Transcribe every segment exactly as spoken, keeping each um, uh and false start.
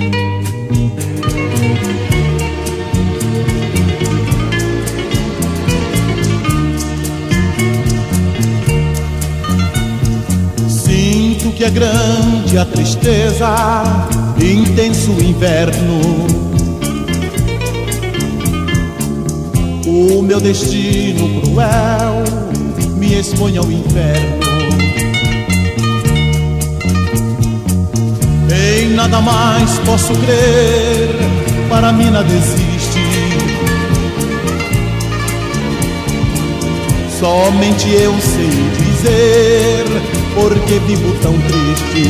Sinto que é grande a tristeza, intenso o inverno. O meu destino cruel me expõe ao inferno. Em nada mais posso crer, para mim nada existe. Somente eu sei dizer porque vivo tão triste.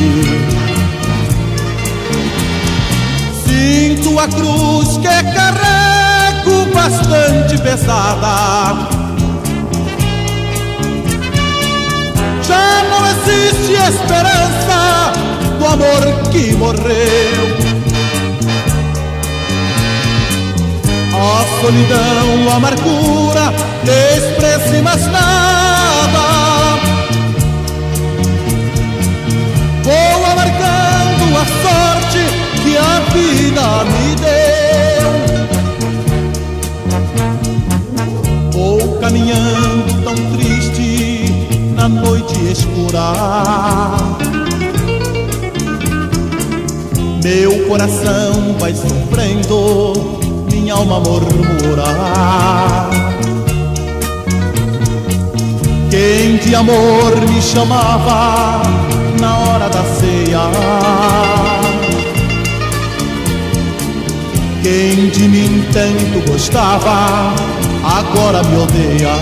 Sinto a cruz que carrego bastante pesada. Já não existe esperança do amor que morreu. A solidão, a amargura, despreze mais nada. Vou amargando a sorte que a vida me deu. Vou caminhando tão triste na noite escura. Meu coração vai sofrendo, minha alma murmura. Quem de amor me chamava na hora da ceia, quem de mim tanto gostava, agora me odeia.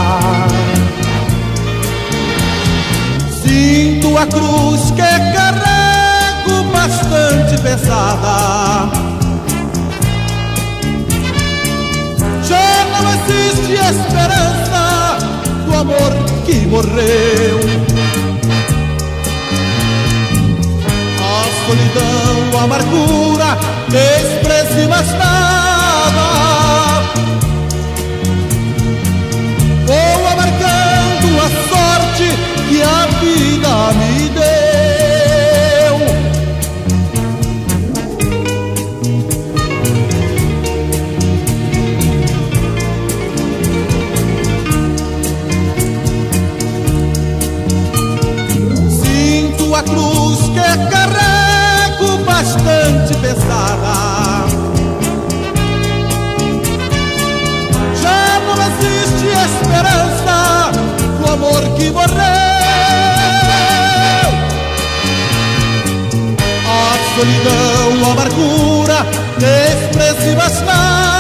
Sinto a cruz que carrego bastante pesada. Já não existe esperança do amor que morreu. A solidão, a amargura, despreze mais nada. Vou amargando a sorte que a vida me deu. Sinto a cruz que carrego bastante pesada. Já não existe esperança do amor que morreu. A solidão, a amargura, despreze mais nada.